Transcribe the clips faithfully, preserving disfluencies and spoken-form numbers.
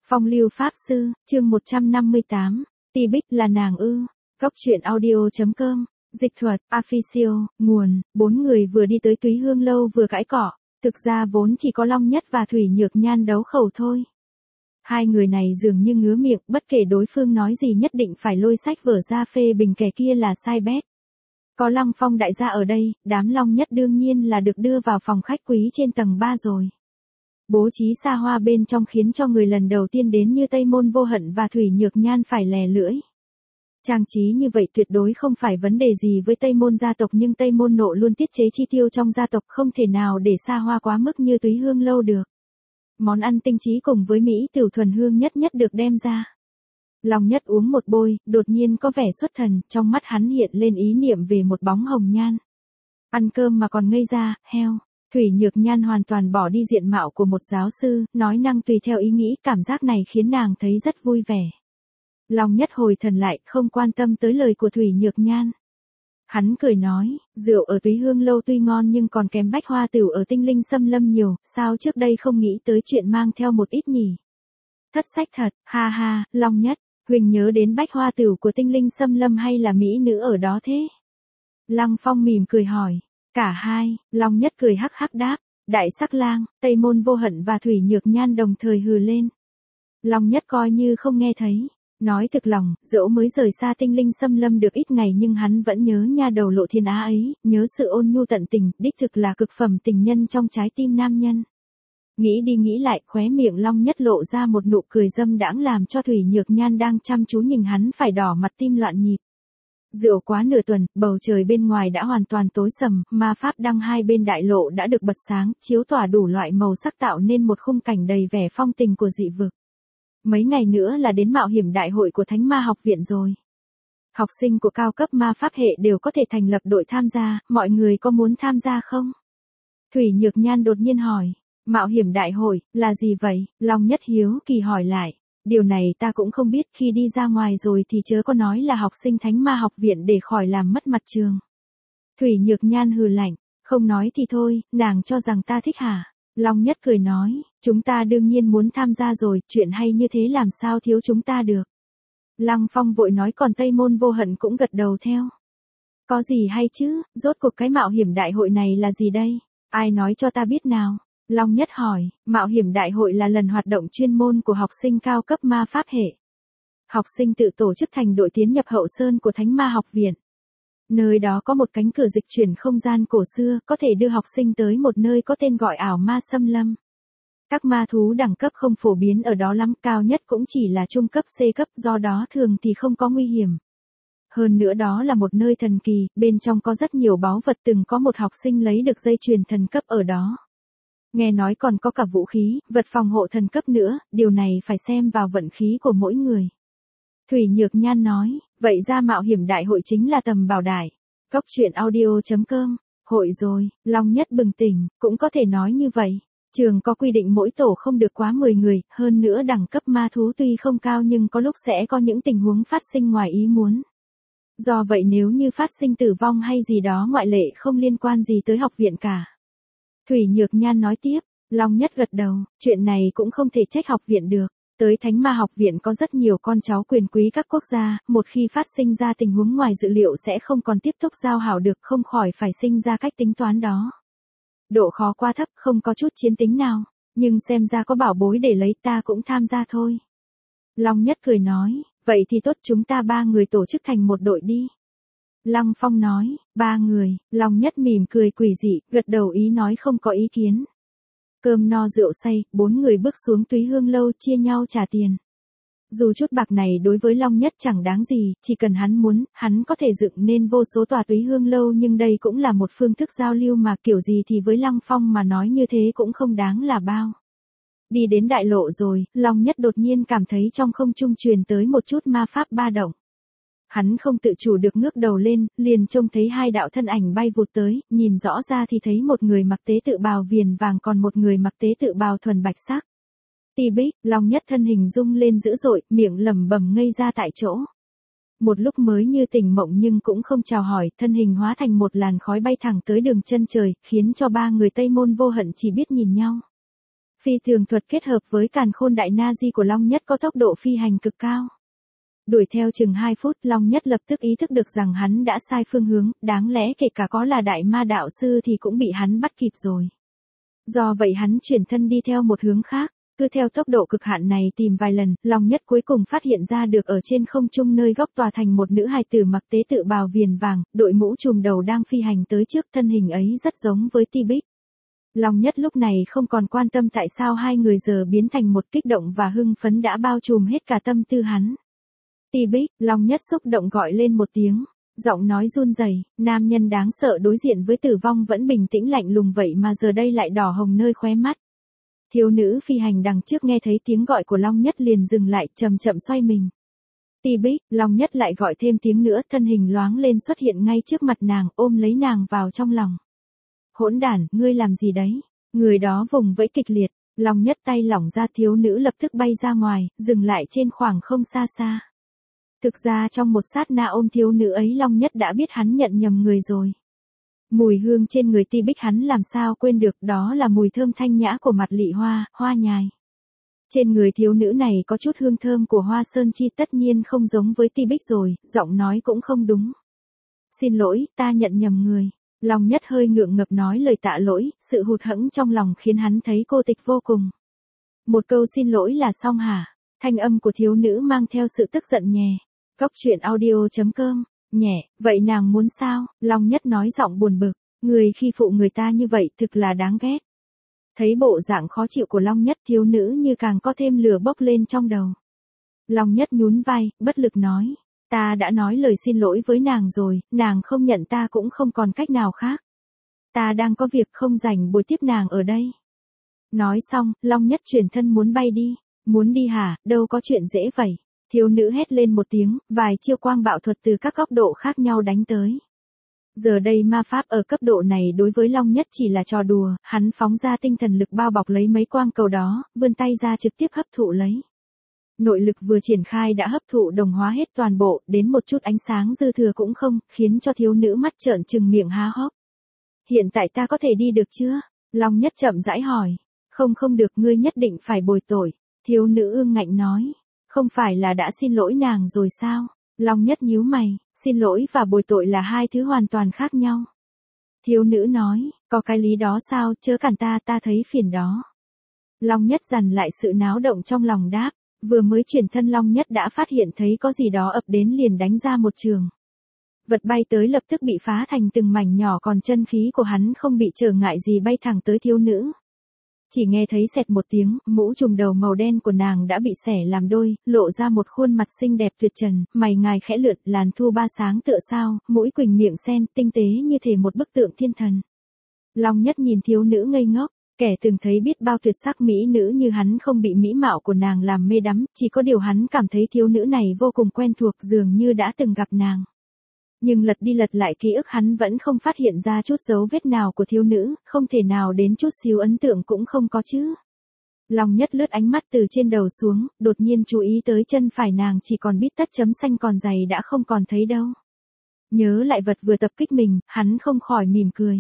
Phong lưu pháp sư, chương một trăm năm mươi tám, Ti Bích là nàng ư. Góc truyện audio.com, dịch thuật, official, nguồn, bốn người vừa đi tới Túy Hương lâu vừa cãi cọ, thực ra vốn chỉ có Long Nhất và Thủy Nhược Nhan đấu khẩu thôi. Hai người này dường như ngứa miệng, bất kể đối phương nói gì nhất định phải lôi sách vở ra phê bình kẻ kia là sai bét. Có Lăng Phong đại gia ở đây, đám Long Nhất đương nhiên là được đưa vào phòng khách quý trên tầng ba rồi. Bố trí xa hoa bên trong khiến cho người lần đầu tiên đến như Tây Môn Vô Hận và Thủy Nhược Nhan phải lè lưỡi. Trang trí như vậy tuyệt đối không phải vấn đề gì với Tây Môn gia tộc, nhưng Tây Môn Nộ luôn tiết chế chi tiêu trong gia tộc, không thể nào để xa hoa quá mức như Túy Hương lâu được. Món ăn tinh trí cùng với mỹ tiểu thuần hương nhất nhất được đem ra. Long Nhất uống một bôi, đột nhiên có vẻ xuất thần, trong mắt hắn hiện lên ý niệm về một bóng hồng nhan. Ăn cơm mà còn ngây ra, heo. Thủy Nhược Nhan hoàn toàn bỏ đi diện mạo của một giáo sư, nói năng tùy theo ý nghĩ, cảm giác này khiến nàng thấy rất vui vẻ. Long Nhất hồi thần lại, không quan tâm tới lời của Thủy Nhược Nhan. Hắn cười nói, rượu ở Túy Hương lâu tuy ngon nhưng còn kém Bách Hoa Tửu ở Tinh Linh Xâm Lâm nhiều, sao trước đây không nghĩ tới chuyện mang theo một ít nhỉ? Thất sách thật, ha ha, Long Nhất, Huỳnh nhớ đến Bách Hoa Tửu của Tinh Linh Xâm Lâm hay là mỹ nữ ở đó thế? Lăng Phong mỉm cười hỏi. Cả hai, Long Nhất cười hắc hắc đáp, Đại Sắc Lang, Tây Môn Vô Hận và Thủy Nhược Nhan đồng thời hừ lên. Long Nhất coi như không nghe thấy, nói thực lòng, dẫu mới rời xa Tinh Linh Xâm Lâm được ít ngày nhưng hắn vẫn nhớ nha đầu Lộ Thiên Á ấy, nhớ sự ôn nhu tận tình, đích thực là cực phẩm tình nhân trong trái tim nam nhân. Nghĩ đi nghĩ lại, khóe miệng Long Nhất lộ ra một nụ cười dâm đãng làm cho Thủy Nhược Nhan đang chăm chú nhìn hắn phải đỏ mặt tim loạn nhịp. Rượu quá nửa tuần, bầu trời bên ngoài đã hoàn toàn tối sầm, ma pháp đăng hai bên đại lộ đã được bật sáng, chiếu tỏa đủ loại màu sắc tạo nên một khung cảnh đầy vẻ phong tình của dị vực. Mấy ngày nữa là đến mạo hiểm đại hội của Thánh Ma học viện rồi. Học sinh của cao cấp ma pháp hệ đều có thể thành lập đội tham gia, mọi người có muốn tham gia không? Thủy Nhược Nhan đột nhiên hỏi, mạo hiểm đại hội, là gì vậy? Long Nhất hiếu kỳ hỏi lại. Điều này ta cũng không biết, khi đi ra ngoài rồi thì chớ có nói là học sinh Thánh Ma học viện để khỏi làm mất mặt trường. Thủy Nhược Nhan hừ lạnh, không nói thì thôi, nàng cho rằng ta thích hả? Long Nhất cười nói, chúng ta đương nhiên muốn tham gia rồi, chuyện hay như thế làm sao thiếu chúng ta được. Lăng Phong vội nói, còn Tây Môn Vô Hận cũng gật đầu theo. Có gì hay chứ, rốt cuộc cái mạo hiểm đại hội này là gì đây? Ai nói cho ta biết nào? Long Nhất hỏi, mạo hiểm đại hội là lần hoạt động chuyên môn của học sinh cao cấp ma pháp hệ. Học sinh tự tổ chức thành đội tiến nhập hậu sơn của Thánh Ma học viện. Nơi đó có một cánh cửa dịch chuyển không gian cổ xưa, có thể đưa học sinh tới một nơi có tên gọi ảo ma xâm lâm. Các ma thú đẳng cấp không phổ biến ở đó lắm, cao nhất cũng chỉ là trung cấp C cấp, do đó thường thì không có nguy hiểm. Hơn nữa đó là một nơi thần kỳ, bên trong có rất nhiều báu vật, từng có một học sinh lấy được dây chuyền thần cấp ở đó. Nghe nói còn có cả vũ khí, vật phòng hộ thần cấp nữa, điều này phải xem vào vận khí của mỗi người. Thủy Nhược Nhan nói, vậy ra mạo hiểm đại hội chính là tầm bảo đại. Góc truyện audio.com, hội rồi, Long Nhất bừng tỉnh, cũng có thể nói như vậy. Trường có quy định mỗi tổ không được quá mười người, hơn nữa đẳng cấp ma thú tuy không cao nhưng có lúc sẽ có những tình huống phát sinh ngoài ý muốn. Do vậy nếu như phát sinh tử vong hay gì đó ngoại lệ không liên quan gì tới học viện cả. Thủy Nhược Nhan nói tiếp, Long Nhất gật đầu, chuyện này cũng không thể trách học viện được. Tới Thánh Ma học viện có rất nhiều con cháu quyền quý các quốc gia, một khi phát sinh ra tình huống ngoài dự liệu sẽ không còn tiếp tục giao hảo được, không khỏi phải sinh ra cách tính toán đó. Độ khó quá thấp, không có chút chiến tính nào, nhưng xem ra có bảo bối để lấy, ta cũng tham gia thôi. Long Nhất cười nói, vậy thì tốt, chúng ta ba người tổ chức thành một đội đi. Lăng Phong nói, ba người, Long Nhất mỉm cười quỷ dị, gật đầu ý nói không có ý kiến. Cơm no rượu say, bốn người bước xuống Túy Hương lâu chia nhau trả tiền. Dù chút bạc này đối với Long Nhất chẳng đáng gì, chỉ cần hắn muốn, hắn có thể dựng nên vô số tòa Túy Hương lâu, nhưng đây cũng là một phương thức giao lưu mà kiểu gì thì với Lăng Phong mà nói như thế cũng không đáng là bao. Đi đến đại lộ rồi, Long Nhất đột nhiên cảm thấy trong không trung truyền tới một chút ma pháp ba động. Hắn không tự chủ được ngước đầu lên, liền trông thấy hai đạo thân ảnh bay vụt tới, nhìn rõ ra thì thấy một người mặc tế tự bào viền vàng còn một người mặc tế tự bào thuần bạch sắc. Ti Bích, Long Nhất thân hình rung lên dữ dội, miệng lẩm bẩm ngây ra tại chỗ. Một lúc mới như tỉnh mộng nhưng cũng không chào hỏi, thân hình hóa thành một làn khói bay thẳng tới đường chân trời, khiến cho ba người Tây Môn Vô Hận chỉ biết nhìn nhau. Phi thường thuật kết hợp với càn khôn đại na di của Long Nhất có tốc độ phi hành cực cao. Đuổi theo chừng hai phút, Long Nhất lập tức ý thức được rằng hắn đã sai phương hướng, đáng lẽ kể cả có là đại ma đạo sư thì cũng bị hắn bắt kịp rồi. Do vậy hắn chuyển thân đi theo một hướng khác, cứ theo tốc độ cực hạn này tìm vài lần, Long Nhất cuối cùng phát hiện ra được ở trên không trung nơi góc tòa thành một nữ hài tử mặc tế tự bào viền vàng, đội mũ trùm đầu đang phi hành tới trước, thân hình ấy rất giống với Ti Bích. Long Nhất lúc này không còn quan tâm tại sao hai người giờ biến thành một, kích động và hưng phấn đã bao trùm hết cả tâm tư hắn. Ti Bích, Long Nhất xúc động gọi lên một tiếng, giọng nói run rẩy, nam nhân đáng sợ đối diện với tử vong vẫn bình tĩnh lạnh lùng vậy mà giờ đây lại đỏ hồng nơi khóe mắt. Thiếu nữ phi hành đằng trước nghe thấy tiếng gọi của Long Nhất liền dừng lại, chậm chậm xoay mình. Ti Bích, Long Nhất lại gọi thêm tiếng nữa, thân hình loáng lên xuất hiện ngay trước mặt nàng, ôm lấy nàng vào trong lòng. Hỗn đản, ngươi làm gì đấy? Người đó vùng vẫy kịch liệt, Long Nhất tay lỏng ra, thiếu nữ lập tức bay ra ngoài, dừng lại trên khoảng không xa xa. Thực ra trong một sát na ôm thiếu nữ ấy, Long Nhất đã biết hắn nhận nhầm người rồi. Mùi hương trên người Ti Bích hắn làm sao quên được, đó là mùi thơm thanh nhã của mặt lị hoa, hoa nhài. Trên người thiếu nữ này có chút hương thơm của hoa sơn chi, tất nhiên không giống với Ti Bích rồi, giọng nói cũng không đúng. Xin lỗi, ta nhận nhầm người. Long Nhất hơi ngượng ngập nói lời tạ lỗi, sự hụt hẫng trong lòng khiến hắn thấy cô tịch vô cùng. Một câu xin lỗi là xong hả? Thanh âm của thiếu nữ mang theo sự tức giận nhè. Góc truyện audio chấm com, nhẹ, vậy nàng muốn sao? Long Nhất nói giọng buồn bực, người khi phụ người ta như vậy thực là đáng ghét. Thấy bộ dạng khó chịu của Long Nhất, thiếu nữ như càng có thêm lửa bốc lên trong đầu. Long Nhất nhún vai, bất lực nói, ta đã nói lời xin lỗi với nàng rồi, nàng không nhận ta cũng không còn cách nào khác. Ta đang có việc không rảnh bồi tiếp nàng ở đây. Nói xong, Long Nhất chuyển thân muốn bay đi. Muốn đi hả, đâu có chuyện dễ vậy. Thiếu nữ hét lên một tiếng, vài chiêu quang bạo thuật từ các góc độ khác nhau đánh tới. Giờ đây ma pháp ở cấp độ này đối với Long Nhất chỉ là trò đùa, hắn phóng ra tinh thần lực bao bọc lấy mấy quang cầu đó, vươn tay ra trực tiếp hấp thụ lấy. Nội lực vừa triển khai đã hấp thụ đồng hóa hết toàn bộ, đến một chút ánh sáng dư thừa cũng không, khiến cho thiếu nữ mắt trợn trừng miệng há hốc. Hiện tại ta có thể đi được chưa? Long Nhất chậm rãi hỏi. Không không được, ngươi nhất định phải bồi tội. Thiếu nữ ương ngạnh nói. Không phải là đã xin lỗi nàng rồi sao? Long Nhất nhíu mày, xin lỗi và bồi tội là hai thứ hoàn toàn khác nhau. Thiếu nữ nói, có cái lý đó sao, chớ cản ta, ta thấy phiền đó. Long Nhất dằn lại sự náo động trong lòng đáp, vừa mới chuyển thân Long Nhất đã phát hiện thấy có gì đó ập đến liền đánh ra một trường. Vật bay tới lập tức bị phá thành từng mảnh nhỏ, còn chân khí của hắn không bị trở ngại gì bay thẳng tới thiếu nữ. Chỉ nghe thấy xẹt một tiếng, mũ trùm đầu màu đen của nàng đã bị xẻ làm đôi, lộ ra một khuôn mặt xinh đẹp tuyệt trần, mày ngài khẽ lượn, làn thu ba sáng tựa sao, mũi quỳnh miệng sen, tinh tế như thể một bức tượng thiên thần. Long Nhất nhìn thiếu nữ ngây ngốc, kẻ từng thấy biết bao tuyệt sắc mỹ nữ như hắn không bị mỹ mạo của nàng làm mê đắm, chỉ có điều hắn cảm thấy thiếu nữ này vô cùng quen thuộc, dường như đã từng gặp nàng. Nhưng lật đi lật lại ký ức hắn vẫn không phát hiện ra chút dấu vết nào của thiếu nữ, không thể nào đến chút xíu ấn tượng cũng không có chứ. Long Nhất lướt ánh mắt từ trên đầu xuống, đột nhiên chú ý tới chân phải nàng chỉ còn bít tất chấm xanh còn dày đã không còn thấy đâu. Nhớ lại vật vừa tập kích mình, hắn không khỏi mỉm cười.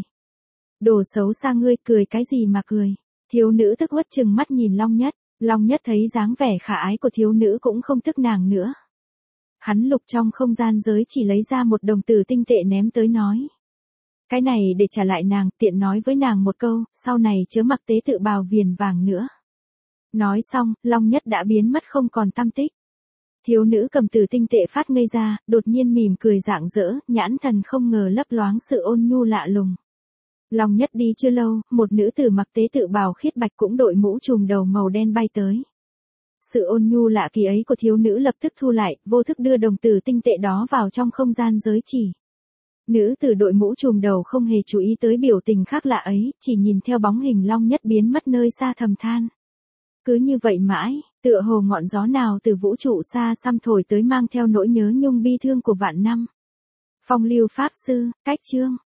Đồ xấu xa ngươi, cười cái gì mà cười. Thiếu nữ tức uất chừng mắt nhìn Long Nhất, Long Nhất thấy dáng vẻ khả ái của thiếu nữ cũng không tức nàng nữa. Hắn lục trong không gian giới chỉ lấy ra một đồng tử tinh tệ ném tới nói. Cái này để trả lại nàng, tiện nói với nàng một câu, sau này chớ mặc tế tự bào viền vàng nữa. Nói xong, Long Nhất đã biến mất không còn tăm tích. Thiếu nữ cầm tử tinh tệ phát ngây ra, đột nhiên mỉm cười rạng rỡ, nhãn thần không ngờ lấp loáng sự ôn nhu lạ lùng. Long Nhất đi chưa lâu, một nữ tử mặc tế tự bào khiết bạch cũng đội mũ trùm đầu màu đen bay tới. Sự ôn nhu lạ kỳ ấy của thiếu nữ lập tức thu lại, vô thức đưa đồng tử tinh tệ đó vào trong không gian giới chỉ. Nữ tử đội mũ trùm đầu không hề chú ý tới biểu tình khác lạ ấy, chỉ nhìn theo bóng hình Long Nhất biến mất nơi xa thầm than. Cứ như vậy mãi, tựa hồ ngọn gió nào từ vũ trụ xa xăm thổi tới mang theo nỗi nhớ nhung bi thương của vạn năm. Phong Lưu Pháp Sư, cách chương.